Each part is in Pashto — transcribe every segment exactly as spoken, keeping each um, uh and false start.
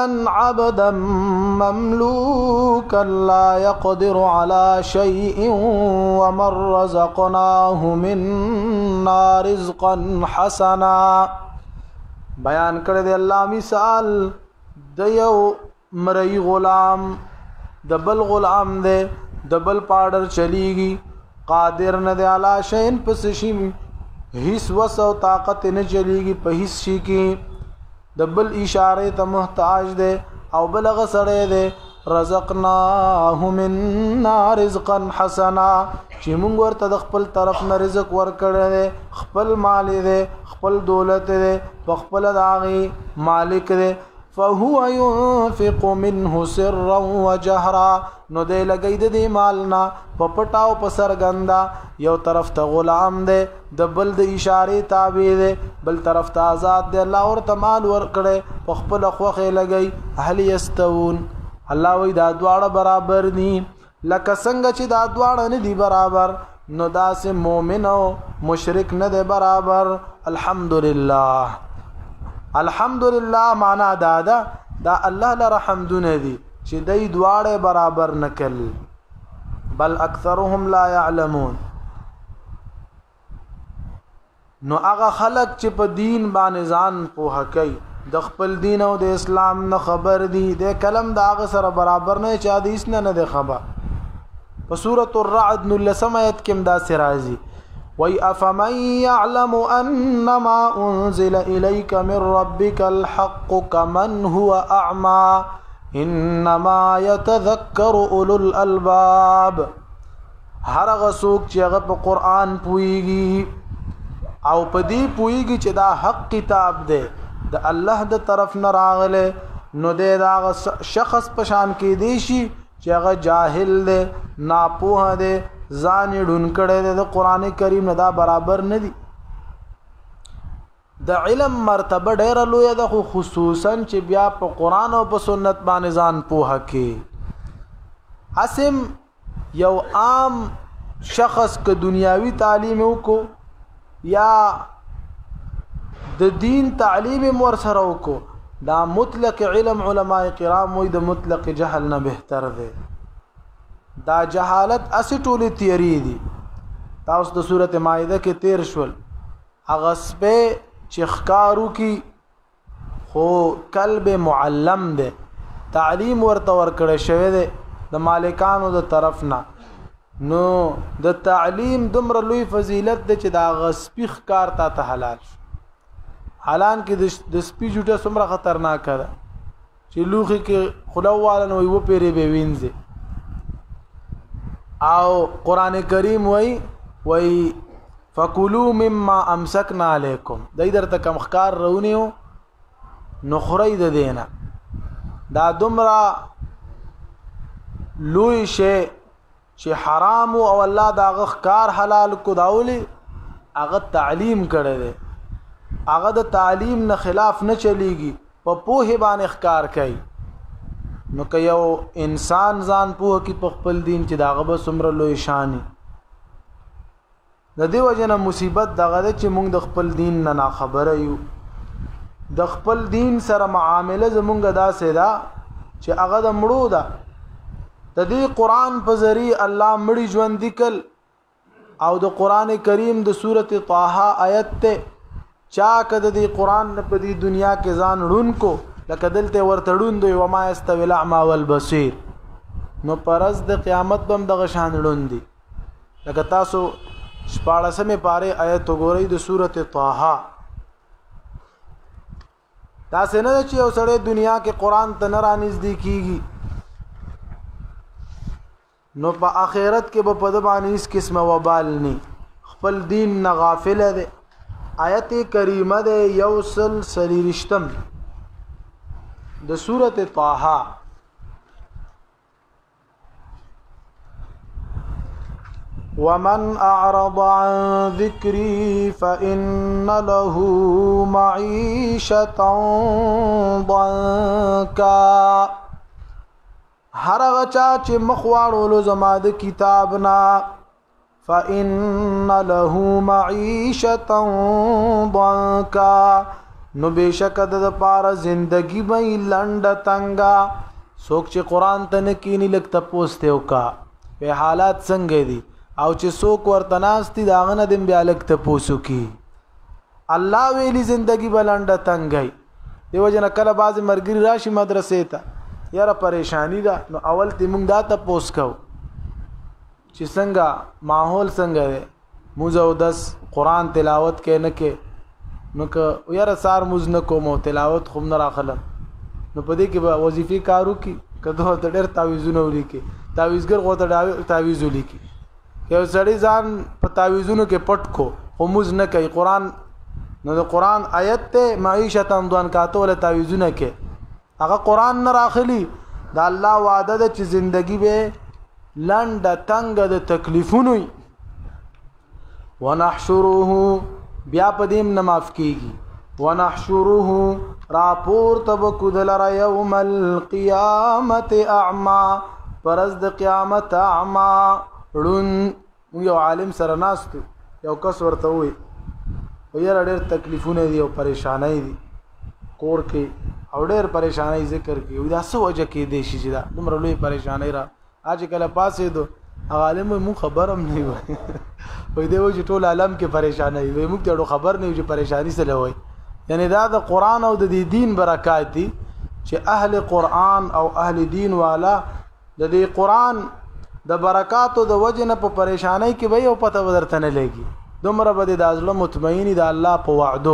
عبدا مملوكا لا يقدر على شيء ومن رزقناه منا رزقا حسنا. بیان کړی دی الله مثال د یو مری غلام د بل غلام دی د بل پاډر چلیږي قادر نه دی علی شین پس شي هیڅ وسو طاقت نه چلیږي په هیڅ شي کې د بل اشاره ته محتاج دی او بلغ سره دی رزقناه منا رزقا حسنا چې موږ ورته د خپل طرف نه رزق ورکړی دی خپل مال دی خپل دولت دی په خپل داغي مالک دی فهو ينفق منه سرا وجهرا نو دی لګی د دې مالنا په پټاو په سرګندا یو طرف ته غلام دی د بل د اشاره تابع دی بل طرف ته آزاد دی الله ورته مال ورکړي په خپل خوخه لګی هل یستوون الله وی دا دواړه برابر دي لکه څنګه چې دا دواړه نه دي برابر نو داسې مؤمن او مشرک نه دی برابر. الحمدلله الحمدلله معنا دا دا دا الله لره حمدونه دي چې دای دواړه برابر نکل بل اکثرهم لا يعلمون. نو هغه خلق چې په دین باندې ځان پوهه کوي د خپل دین او د اسلام نه خبر دي د کلم دا هغه سره برابر نه چا د اس نه نه خبر. په سورۃ الرعد نو لسمایت کې دا سرازي وَي أَفَمَنْ يَعْلَمُ أَنَّمَا أُنزِلَ إِلَيْكَ مِنْ رَبِّكَ الْحَقُّ كَمَنْ هُوَ أَعْمَى إِنَّمَا يَتَذَكَّرُ أُولُو الْأَلْبَابِ. هر هغه څوک چې هغه په قرآن پوهیږي او په دې پوهیږي چې دا حق کتاب دی د الله د طرف نه راغله نو دا شخص په شان کې دی شي چې هغه جاهل دی ناپوه دی ځان ډون کړي د قران کریم نه دا برابر نه دي. د علم مرتبه ډیره لوی ده خو خصوصا چې بیا په قران او په سنت باندې ځان پوهه کې اسم یو عام شخص که دنیاوی تعلیم وکړو یا د دین تعلیم مور سره وکړو دا مطلق علم علماء کرام وي د مطلق جهل نه بهتر دی. دا جهالت اسی ټولی تیری دي. تاسو د سورته مائده کې تیر شول هغه سپه چې ښکارو کې خو کلب معلم دی تعلیم ورته ورکړی شوی دی د مالکانو د طرف نه نو د تعلیم دومره لوی فضیلت دی چې دا غسپی ښکار تا ته حلال حالان کې د سپی جوټه څومره خطرناک ده چې لوخي کې خلوالن وي و پیری به وینځي او قران کریم وای وای فکلوا مما امسکنا علیکم دای درته کم خکار رونیو نو خوري د دینا دا دومره لوی شی چې حرام او الله دا غخکار حلال کو داولی هغه تعلیم کړی دی هغه د تعلیم نه خلاف نه چلیږي په پوهه باندې ښکار کوي. نو که یو انسان ځان پوه کی په خپل دین چې داغه به سمره لوی شان د دې وجنه مصیبت دغه چې موږ د خپل دین نه خبره یو د خپل دین سره معامله زمونږ داسې ده چې هغه د مړو ده د دې قران په ذریعہ الله مړي ژوند دکل او د قران کریم د سورته طه آیت ته چا کده د قران په دې دنیا کې ځان ړون کو لکه دلته ورتړون دوی و ما استوی الاعمى والبصير نو پرز د قیامت بم د غشان ړون دي لکه تاسو شپاړسمه پاره آیت وګورئ د سورته طه دا څنګه چې یو سړی دنیا کې قران ته نه رانږدې کیږي نو په آخرت کې به په د باندې اس قسمه وبال نه خپل دین نه غافل دی. آیت کریمه ده یوصل سلیرشتم د سورته طه ومن اعرض عن ذكري فإن له معيشة ضنكا. هر غچا چې مخواړو زما د کتاب نا فإن له معيشة ضنكا نو بشک د پاره زندگی به لنډه تنگا. څوک چې قران ته نه کینی لک تپوس ته وکا په حالات څنګه دي او چې څوک ورته ناشتي داغه نه دم بیا لک تپوسو کی. الله ویلی زندگی به لنډه تنگای. دیو جن کله باز مرګری راشي مدرسې ته یاره پریشانی ده نو اول تی مونږ دا تپوس کو چې څنګه ماحول څنګه دی موږ او دس قران تلاوت کې نه کې نو که یاره سار موږ نه کوم تلاوت خو نه راخلم نو پدې کې به وظیفه کارو کی کده ته ډېر تعویذونه ولیکي تعویذګر غو ته تعویذ ولیکي یو سړی ځان په تعویذونو کې پټ کو خو موږ نه کوي قران نو د قران آیت ته معیشت اندوان کاته ول تعویذونه کې هغه قران نه راخلی دا الله وعده ده چې زندگی به لنډه تنگ د تکلیفونو ونحشره بیا پدیم نه معاف کیږي ونحشره راپور تب کدلر یوم القیامت اعما پرز د قیامت اعما رون یو عالم سره ناستو یو کس ورته وي ویره ډېر تکلیفونه دي او پریشانای دي کور کې او ډېر پریشانای ذکر کوي دا څه وجه کې دي شي دا دومره لوی پریشانای را اج کله پاسې دو عالم مو خبرم نه وي وای دی و چې ټول عالم کې پریشانای وي موږ ته خبر نه وي چې پریشانی څه لوي. یعنی دا د قران او د دین برکات دي چې اهل قران او اهل دین والا د دې قران د برکات او د وجنه په پریشانای کې وي او پته ودرته نه لګي دومره بده د ازله مطمئنی د الله په وعدو.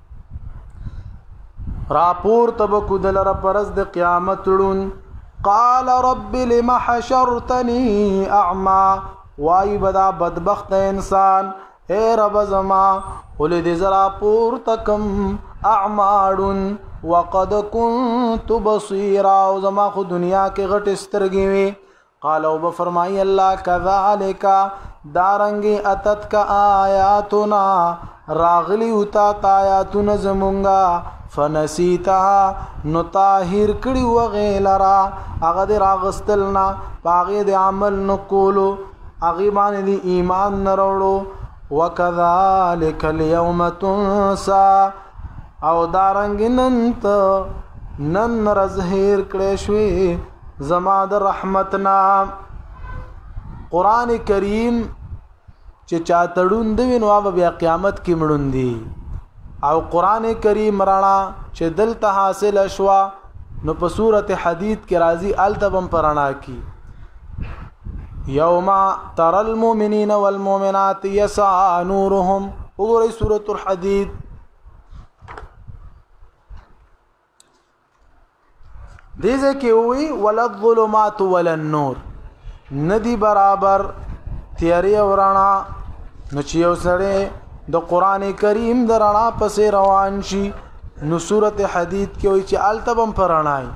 راپور تب کدلر پرز د قیامت لون قال رب لما حشرتني اعما وای بدا بدبخت انسان اے رب زما ولید زرا پور تکم اعمارن وقد كنت بصيرا او زما خو دنیا کې غټ سترګې وي. قال او بفرمای الله كذلك دارنګي اتت کا آیاتنا راغلی ہوتا آیاتنا زمونگا فنسیتها نو طاهر کړي وغیلرا هغه د راغستلنا باغې د عمل نکولو هغه باندې د ایمان نروړو وکذالک اليوم تنسا او دارنګ ننت نن رزهیر کړي شوي زما د رحمتنا. قران کریم چې چا تړون دی نو بیا قیامت کې مړون دی او قران کریم رانا چې دلته حاصل شوا نو په سورته حدید کې راځي التبم پرانا کی یوم تر المؤمنین والمؤمنات یسعى نورهم وګورئ سورته الحدید دیزه کې وی ولا الظلمات ولا النور ندی برابر تیاری ورانا نو چې یو سره د قران کریم د رڼا پسې روان شي نو سورته حدید کې وی چې التبم پرانای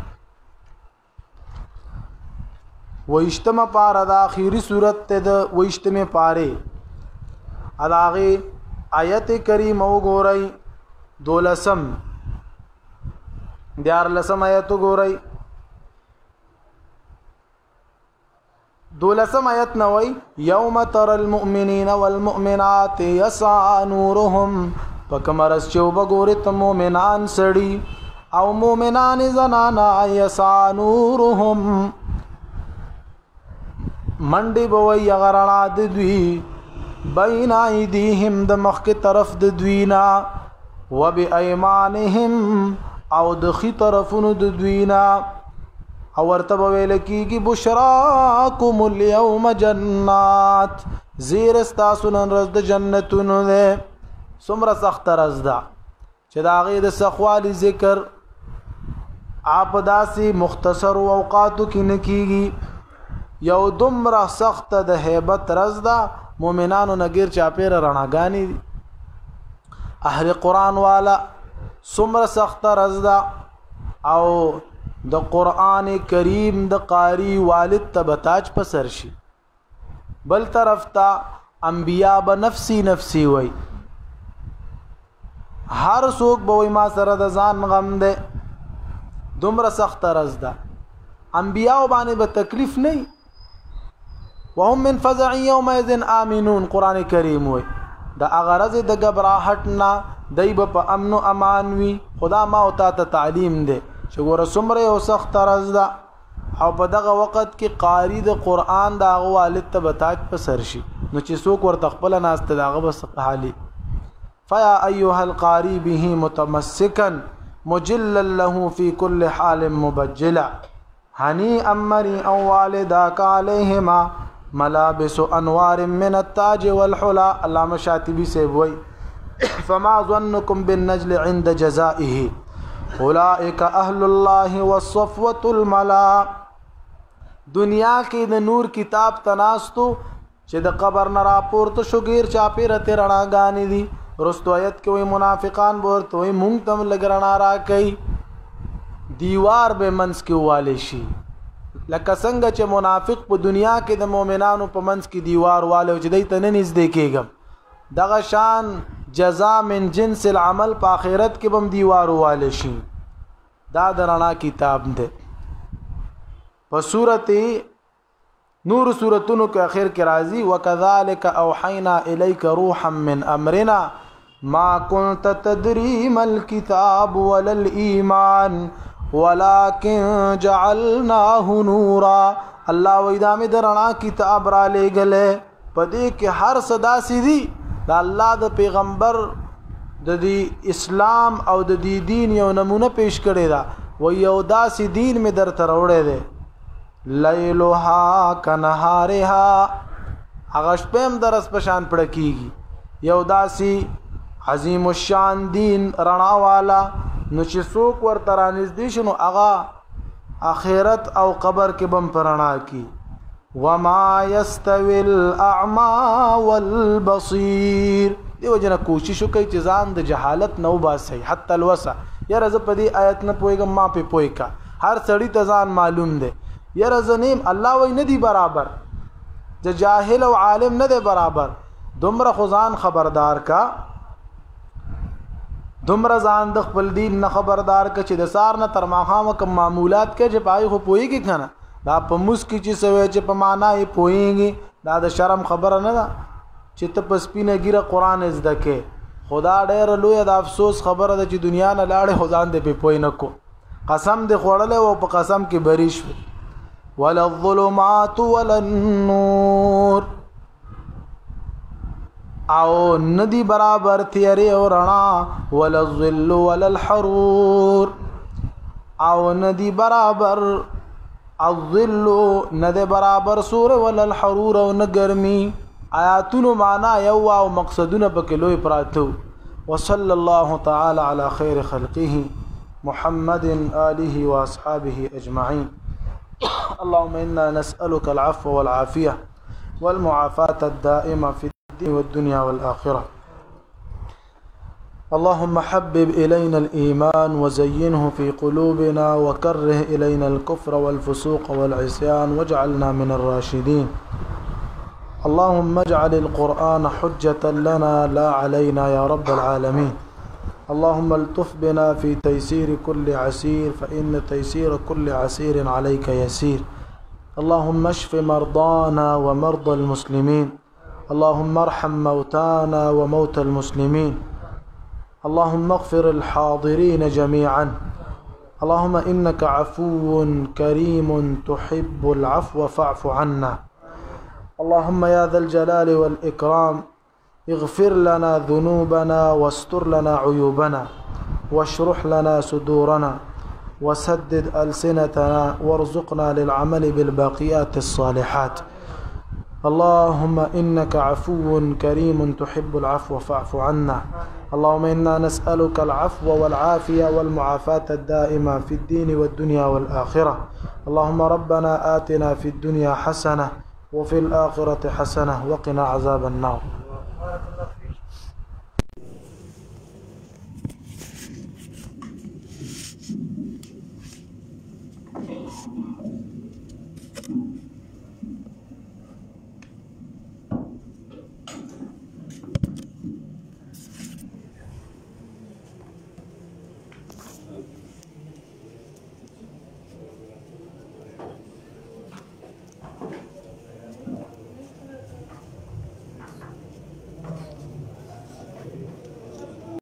وېشتمه پاره د اخیری سورته د وېشتمه پاره اداغه آیت کریم وګورئ دولسم دیار لسم آیت وګورئ دولسم آیت نوئی یوم تر المؤمنین والمؤمنات یسعى نورهم پکمرس چوب گورت مومنان سڑی او مومنان زنانا یسعى نورهم منڈی بوئی غرنا دوی بین ایدیهم د مخک طرف د دوینا و بی ایمانهم او دخی طرفون د دوینا او ورتب ویل کیږي بشراکم اليوم جنات زیر استاسن رز د جنتونو ده سمره سخت رز ده چې دا غي د سخوالي ذکر اپ داسي مختصر اوقاتو کې نکېږي یو دمره سخت د hebat رز ده مؤمنانو نګیر چاپیر رڼاګانی اهل قران والا سمره سخت رز ده او د قران کریم د قاری والد تبتاج پسر شي بل طرف تا انبیاء بنفسی نفسی وای هر څوک به ما سره د ځان غم ده دومره سخت رز ده انبیاء باندې به تکلیف نه وهم من فزع يومئذ امنون قران کریم وای د اغرض د غبراهټ نه دایب په امن او امان وي. خدا ما او تا ته تعلیم دی چې ګوره څومره یو سخت طرز ده او په دغه وخت کې قاری د قرآن د هغه والد ته به تاج په سر شي نو چې څوک ورته خپله ناسته د هغه به څه حالي. فیا ایها القاری به متمسکا مجلا له في كل حال مبجلا هنيئا مريئا والداك عليهما ملابس انوار من التاج والحلا. علامه شاطبی سے وای فما ظنكم بالنجل عند جزائه اولئک اهل الله والصفوه الملا. دنیا کې د نور کتاب تناستو چې د قبر نه راپورته شو غیر چاپیره رڼاګانې دي. رستو آیت کې وي منافقان ورته وي مونږ تم لګرنا را کوي دیوار به منس کې واله شي لکه څنګه چې منافق په دنیا کې د مؤمنانو په منس کې دیوار واله چې دای ته نه نږدې کېږم دغه شان جزاء من جنس العمل په آخرت کې بم دیوار واله شي. دا درنا کتاب ده. په سورته نور سورتونو کې اخر کې راځي وکذالک اوحینا الیک روحا من امرنا ما كنت تدري ما الكتاب ولا الايمان ولكن جعلناه نورا. الله وېدا مې درنا کتاب را لېګلې پدې کې هر صدا سيدي د الله د پیغمبر د دې اسلام او د دې دین یو نمونه پیش کړی دا و یو داسې دین مې در تر وړې ده لیلها کنهارها هغه شپم درس پشان پړ کیږي یو داسې عظیم الشان دین رڼا والا نو چې څوک ورته رانږدې شي نو هغه آخرت او قبر کې بم پرانا کی. وما يستوي الاعمى والبصير دیو جنا کوشش کوي چې ځان د جهالت نو باسي حتی الوسع. یاره زه په دې آیت نه پويګم ما په پوي کا هر سړی ته ځان معلوم دی. یاره زنیم الله وای نه دی برابر د جاهل او عالم نه دی برابر. دومره خدان خبردار کا دومره ځان د خپل دین نه خبردار ک چې د سار نه تر ماخامه کوم معمولات کې چې پای خو پويږي کنه دا په مسکی چې سوي چې په معنا یې پويږي دا د شرم خبره نه ده چې ته په سپینه ګیره قران زده کې خدا ډېر لوی د افسوس خبره ده چې دنیا نه لاړې خدان دې په پوي نه کو قسم دې خوړلې او په قسم کې بریش ولا الظلمات ولا النور او ندی برابر تیری او رڼا ولا الظل ولا الحرور او ندی برابر الظل ندی برابر سور ولا الحرور او نګرمی. آیاتونو معنا یو او مقصدونه پکې لوی پراتو. وصلی الله تعالی علی خیر خلقه محمد آله واصحابه اجمعین. اللهم انا نسألك العفو والعافيه والمعافاه الدائمه في والدنيا والآخرة. اللهم حبب إلينا الإيمان وزينه في قلوبنا وكره إلينا الكفر والفسوق والعصيان واجعلنا من الراشدين. اللهم اجعل القرآن حجة لنا لا علينا يا رب العالمين. اللهم الطف بنا في تيسير كل عسير فإن تيسير كل عسير عليك يسير. اللهم اشف مرضانا ومرضى المسلمين. اللهم ارحم موتانا وموتى المسلمين. اللهم اغفر الحاضرين جميعا. اللهم إنك عفو كريم تحب العفو فاعف عنا. اللهم يا ذا الجلال والإكرام اغفر لنا ذنوبنا واستر لنا عيوبنا واشرح لنا صدورنا وسدد ألسنتنا وارزقنا للعمل بالباقيات الصالحات. اللهم إنك عفو كريم تحب العفو فاعف عنا. اللهم إنا نسألك العفو والعافية والمعافاة الدائمة في الدين والدنيا والآخرة. اللهم ربنا آتنا في الدنيا حسنة وفي الآخرة حسنة وقنا عذاب النار.